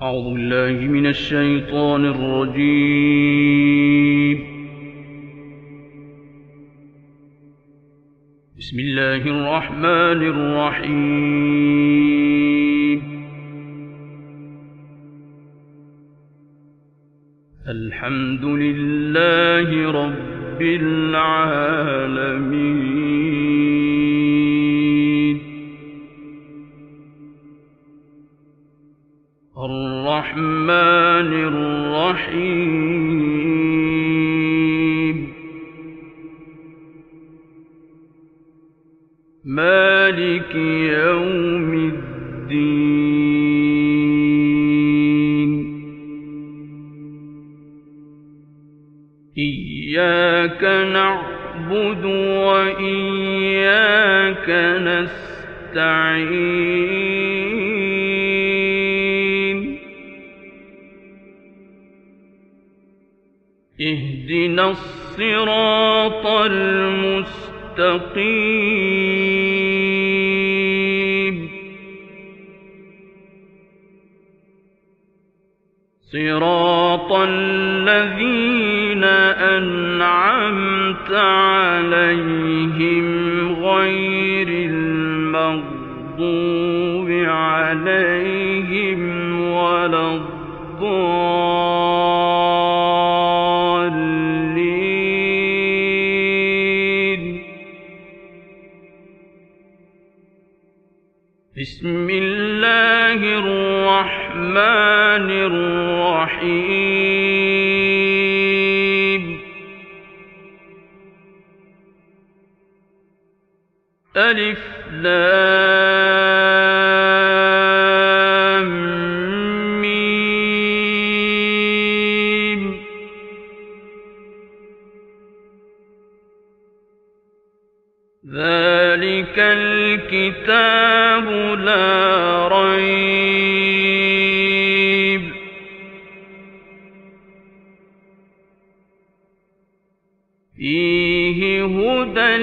أعوذ بالله من الشيطان الرجيم. بسم الله الرحمن الرحيم. الحمد لله رب العالمين. الرحمن الرحيم. مالك يوم الدين. إياك نعبد وإياك نستعين. اهدنا الصراط المستقيم. صراط الذين أنعمت عليهم غير المغضوب عليهم ولا الضالين. بسم الله الرحمن الرحيم. ألف لام ميم. ذلك الكتاب لا ريب فيه هدى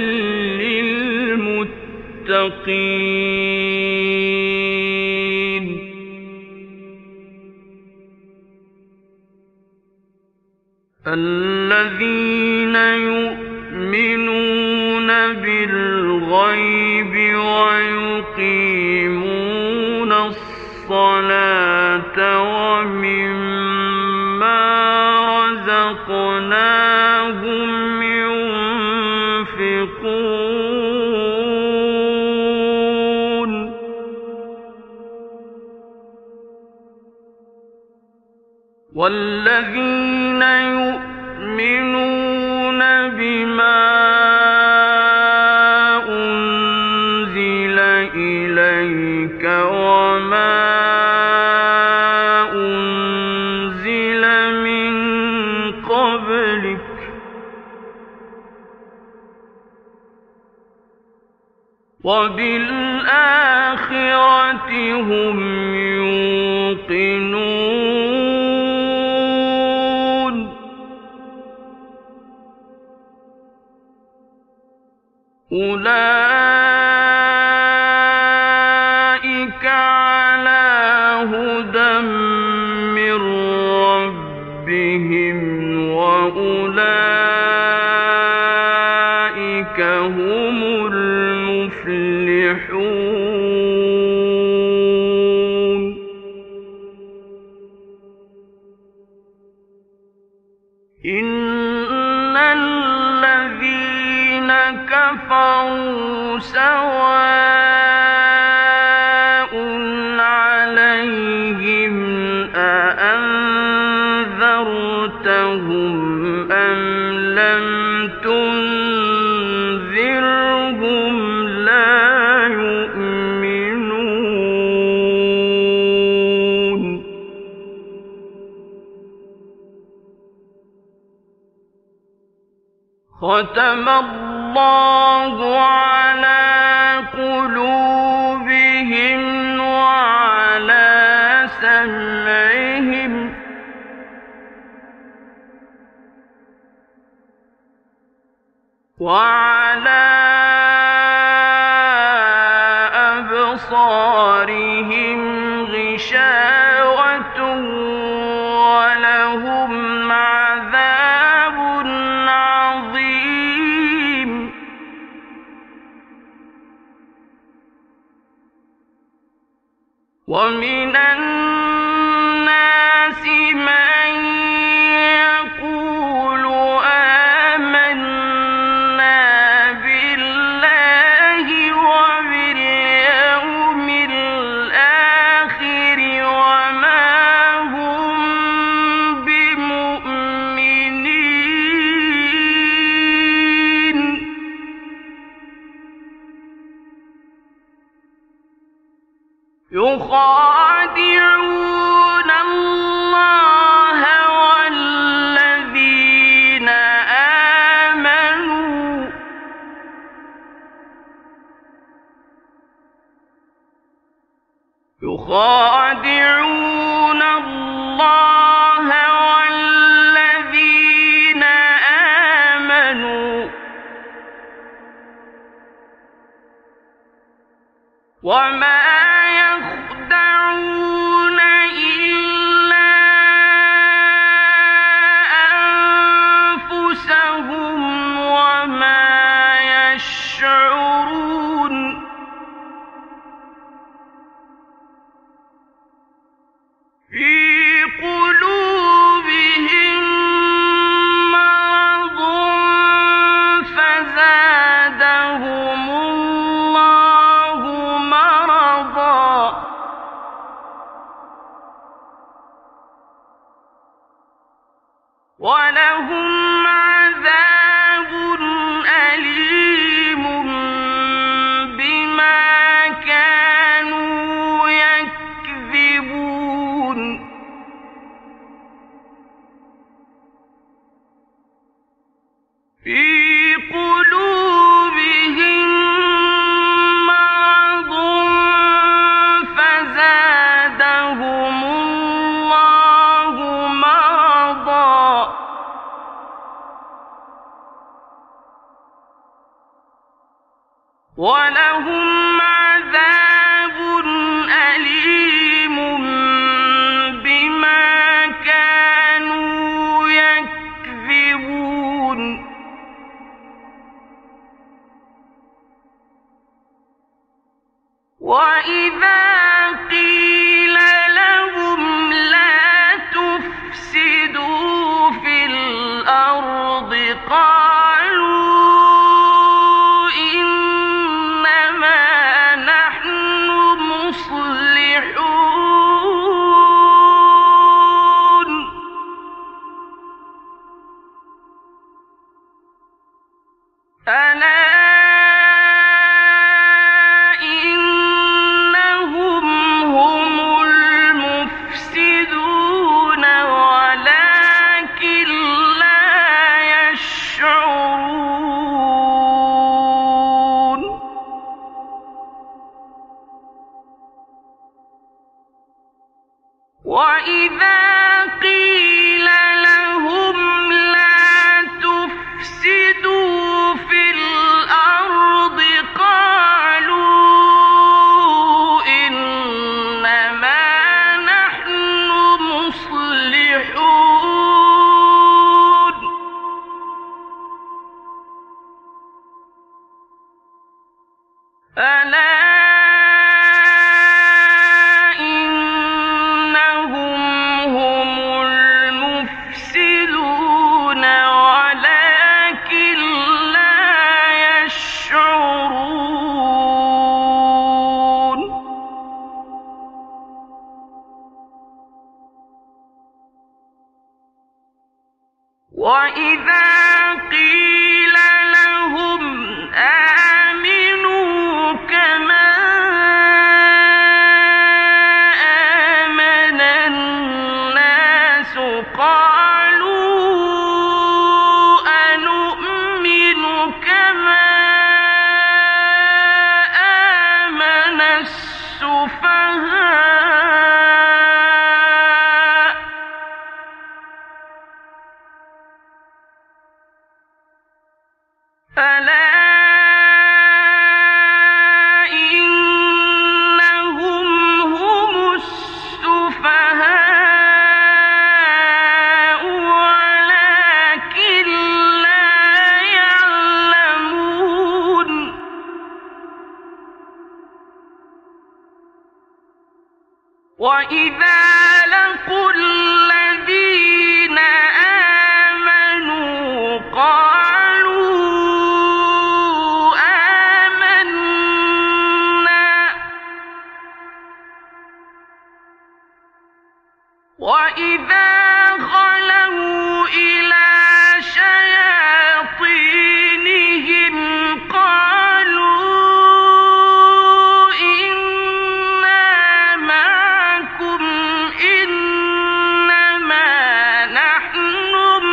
للمتقين. الذين يؤمنون بالغيب ويقيمون الصلاة ومما رزقناهم ينفقون. والذين يؤمنون بما أنزل إليك وما أنزل من قبلك وبالآخرة هم يوقنون. أولئك على هدى من ربهم وأولئك هم المفلحون. إن الذين كفروا سواء عليهم أأنذرتهم أم لم تنذرهم لا يؤمنون. ختم الله على قلوبهم وعلى سمعهم وعلى أبصارهم غشاوة ومن الناس من يقول آمنا بالله وباليوم الآخر وما هم بمؤمنين يخادعون الله والذين آمنوا يخادعون الله والذين آمنوا وما يخدعون إلا أنفسهم وما يشعرون في قلوبهم مرض فزادهم الله مرضا ولهم عذاب أليم بما كانوا يكذبون في قلوبهم مرض فزادهم الله مرضا ولهم عذاب أليم بما كانوا يكذبون وإذا قيل لهم لا تفسدوا في الأرض قالوا إنما نحن مصلحون ألا إنهم هم المفسدون ولكن لا يشعرون وإذا قيل لهم لا تفسدوا في الأرض قالوا إنما نحن مصلحون ألا إنهم هم المفسدون ولكن لا يشعرون وإذا قيل لهم آمنوا كما آمن الناس قالوا أنؤمن كما آمن السفهاء وإذا لقوا الذين آمنوا قالوا آمنا وإذا خلوا إلى شياطينهم قالوا إنا معكم إنما نحن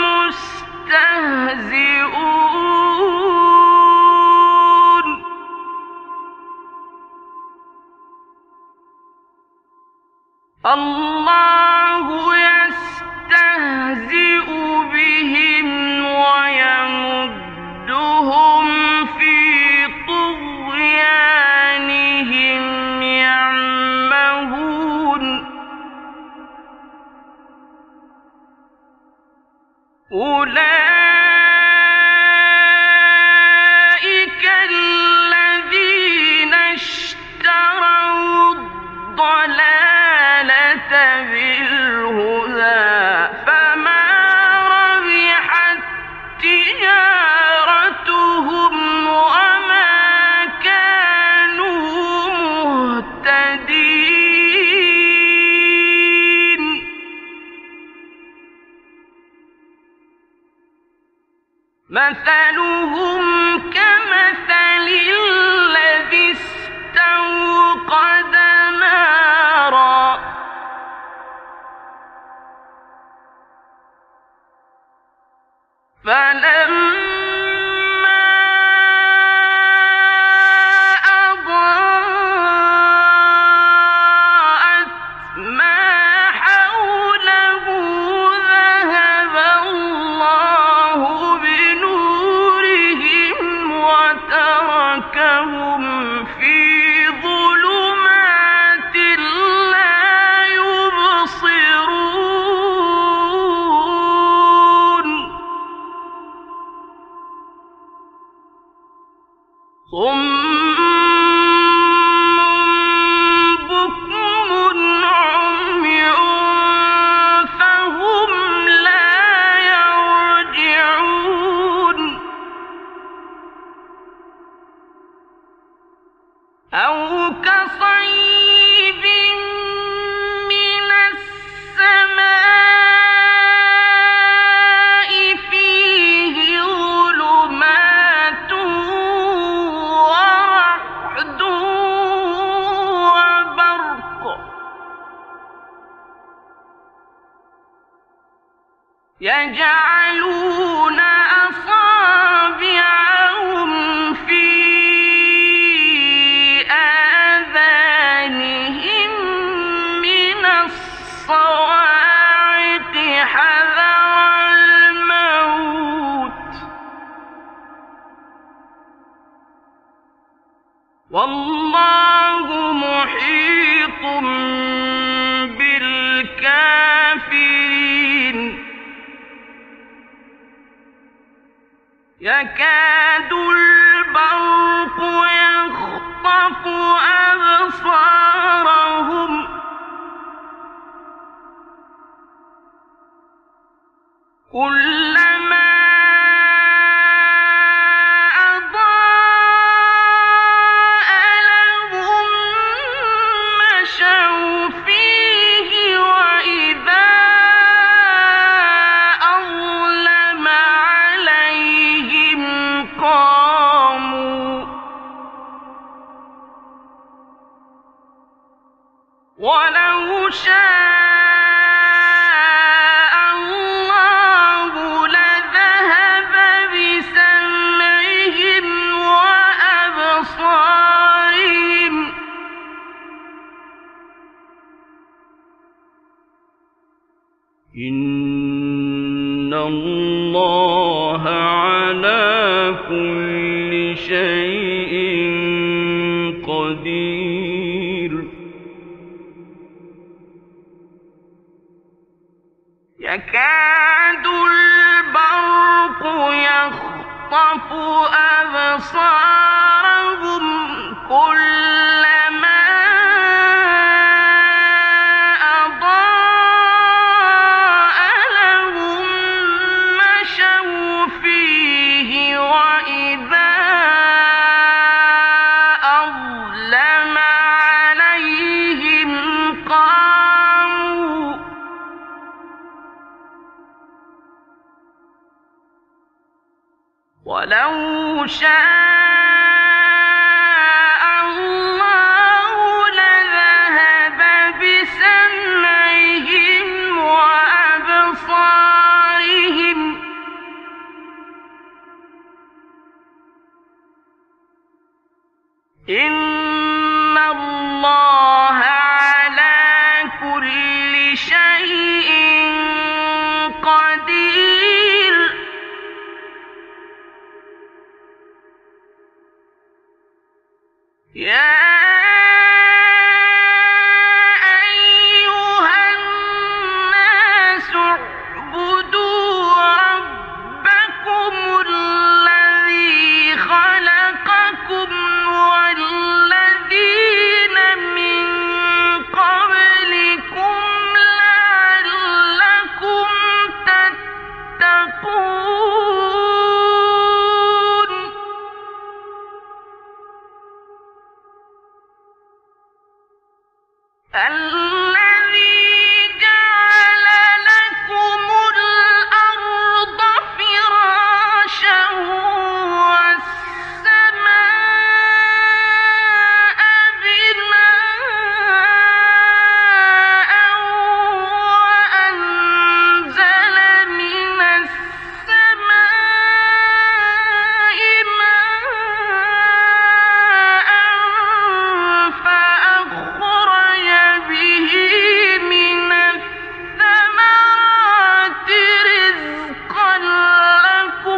مستهزئون الله يستهزئ بهم ويمدهم في طغيانهم يعمهون أولئك الذين اشتروا الضلالة بالهدى فما ربحت تجارتهم وما كانوا مهتدين مثلهم كمثل الذي استوقد نارا فلما أضاءت ما حوله ذهب الله بنورهم وتركهم في ظلمات لا يبصرون صم بكم عمي فهم لا يرجعون أو كصيب من السماء فيه ظلمات ورعد وبرق يجعلون أصابعهم في آذانهم من الصواعق حذر الموت والله محيط بالكافرين يكاد البرق يخطف أبصارهم كلما أضاء لهم مشوا فيه وإذا أظلم عليهم قاموا ولو شاء الله لذهب بسمعهم وأبصارهم إن الله على كل شيء قدير يكاد البرق يخطف أبصارهم كلما شاء الله لذهب بسمعهم وأبصارهم إن الله على كل شيء قدير يا أيها الناس اعبدوا ربكم الذي خلقكم والذين من قبلكم لعلكم تتقون الذي جعل لكم الأرض فراشا والسماء بناء وأنزل من السماء ماء فأخرج به من الثمرات رزقا لكم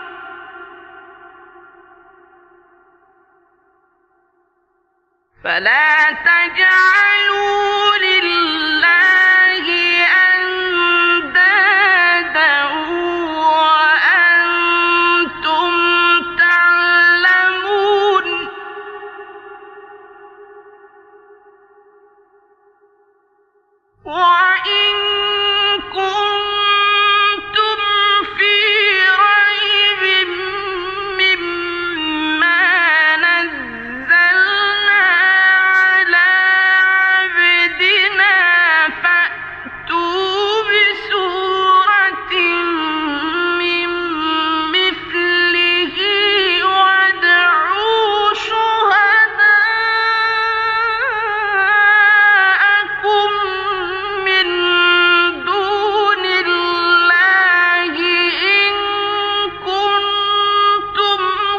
فلا تجعلوا لله أندادا وأنتم تعلمون وإن كنتم في ريب مما نزلنا على عبدنا فأتوا بسورة من مثله وادعوا شهداءكم من دون الله إن كنتم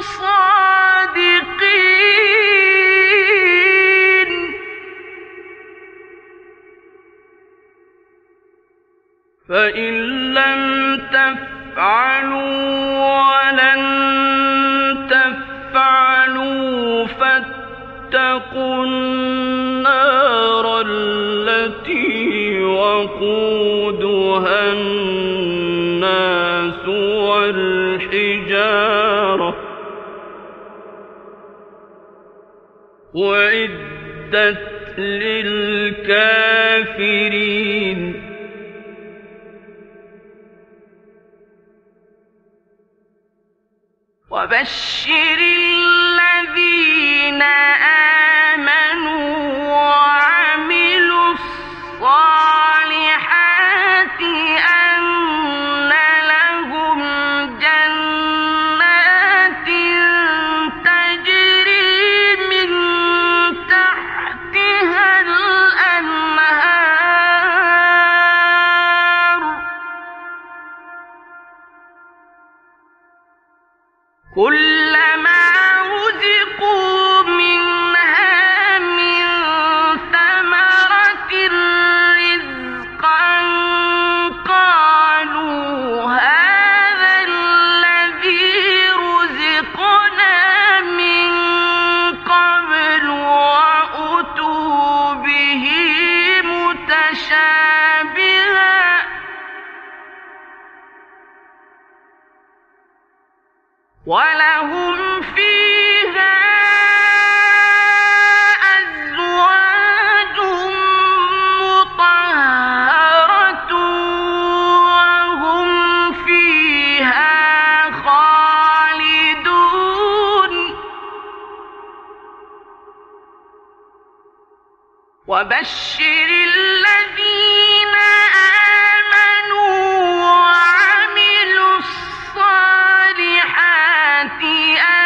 صادقين فإن لم تفعلوا ولن تفعلوا فاتقوا النار التي وقودها الناس والحجارة أعدت للكافرين وبشر الذين آمنوا وعملوا الصالحات أن لهم جنات تجري من تحتها الأنهار كلما رزقوا منها من ثمرة رزقا قالوا هذا الذي رزقنا من قبل وأتوا به متشابها ولهم فيها أزواج مطهرة وهم فيها خالدون وبشر الذين آمنوا وعملوا الصالحات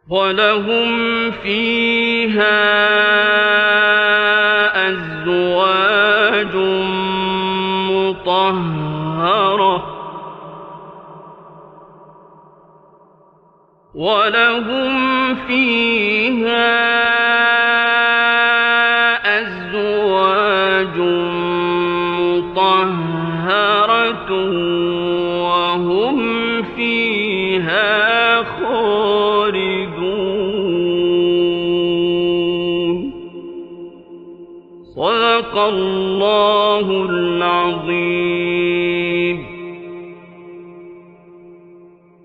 ولهم فيها أزواج مطهرة ولهم فيها أزواج مطهرة وهم فيها خالدون. صدق الله العظيم.